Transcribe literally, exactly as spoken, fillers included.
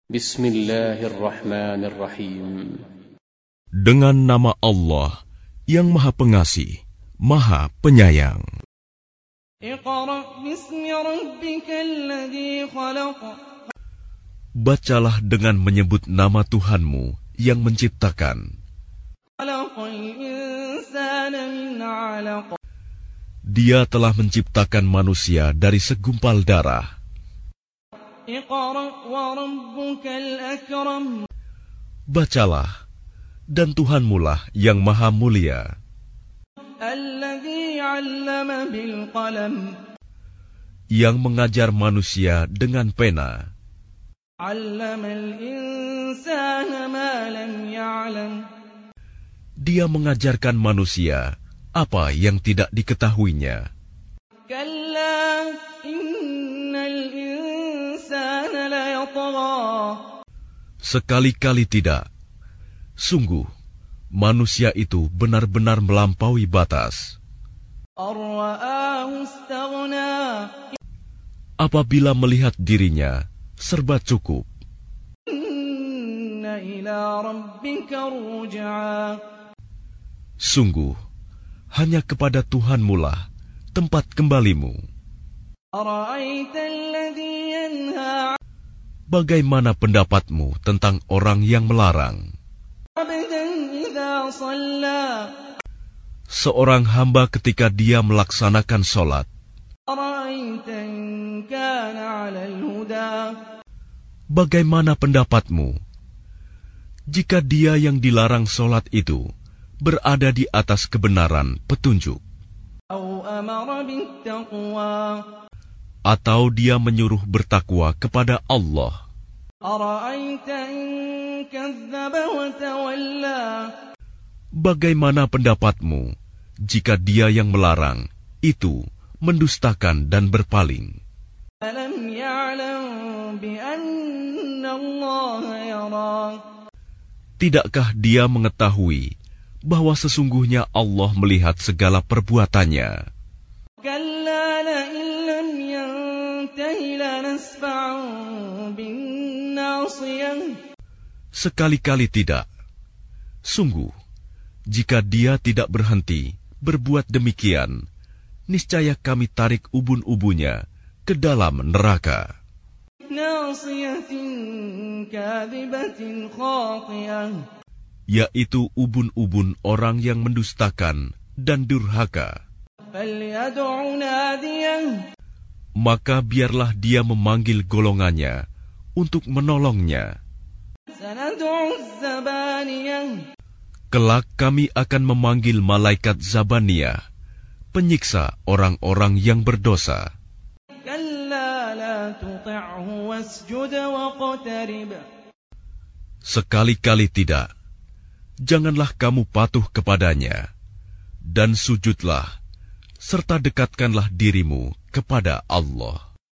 Bismillahirrahmanirrahim. Dengan nama Allah yang Maha Pengasih, Maha Penyayang. Iqra' bismi rabbikal ladzi khalaq. Bacalah dengan menyebut nama Tuhanmu yang menciptakan. Khalaqal insana min 'alaq. Dia telah menciptakan manusia dari segumpal darah. Iqra' wa rabbukal akram. Bacalah, dan Tuhanmulah yang Maha Mulia. Alladzi 'allama bil qalam. Yang mengajar manusia dengan pena. 'Allamal insana ma lam ya'lam. Dia mengajarkan manusia apa yang tidak diketahuinya. Kalla innal insana la yatgha. Sekali-kali tidak. Sungguh, manusia itu benar-benar melampaui batas. Ar-ra'ahu istaghna. Apabila melihat dirinya serba cukup. Inna ila rabbika ruj'a. Sungguh, hanya kepada Tuhanmulah tempat kembalimu. Ara'aita alladhi yanha. Bagaimana pendapatmu tentang orang yang melarang? 'Abdan idza shalla. Seorang hamba ketika dia melaksanakan sholat. Ara'aita in kana 'alal huda. Bagaimana pendapatmu jika dia yang dilarang sholat itu berada di atas kebenaran petunjuk? Aw amara bittaqwa. Atau dia menyuruh bertakwa kepada Allah. Ara'aita in kadzdzaba wa tawalla. Bagaimana pendapatmu jika dia yang melarang itu mendustakan dan berpaling? Alam ya'lam bi anna Allah yara. Tidakkah dia mengetahui bahwa sesungguhnya Allah melihat segala perbuatannya? Kalla la illam yantahi lanasfa'un bin nasiyah. Sekali-kali tidak. Sungguh, jika dia tidak berhenti berbuat demikian, niscaya kami tarik ubun-ubunnya ke dalam neraka. Nasiyatin kadhibatin khati'ah. Yaitu ubun-ubun orang yang mendustakan dan durhaka. Falyad'u nadiyah. Maka biarlah dia memanggil golongannya untuk menolongnya. Sanad'u az-zabaniyah. Kelak kami akan memanggil malaikat Zabaniyah, penyiksa orang-orang yang berdosa. Kalla la tuti'hu wasjud waqtarib. Sekali-kali tidak. Janganlah kamu patuh kepadanya, dan sujudlah, serta dekatkanlah dirimu kepada Allah.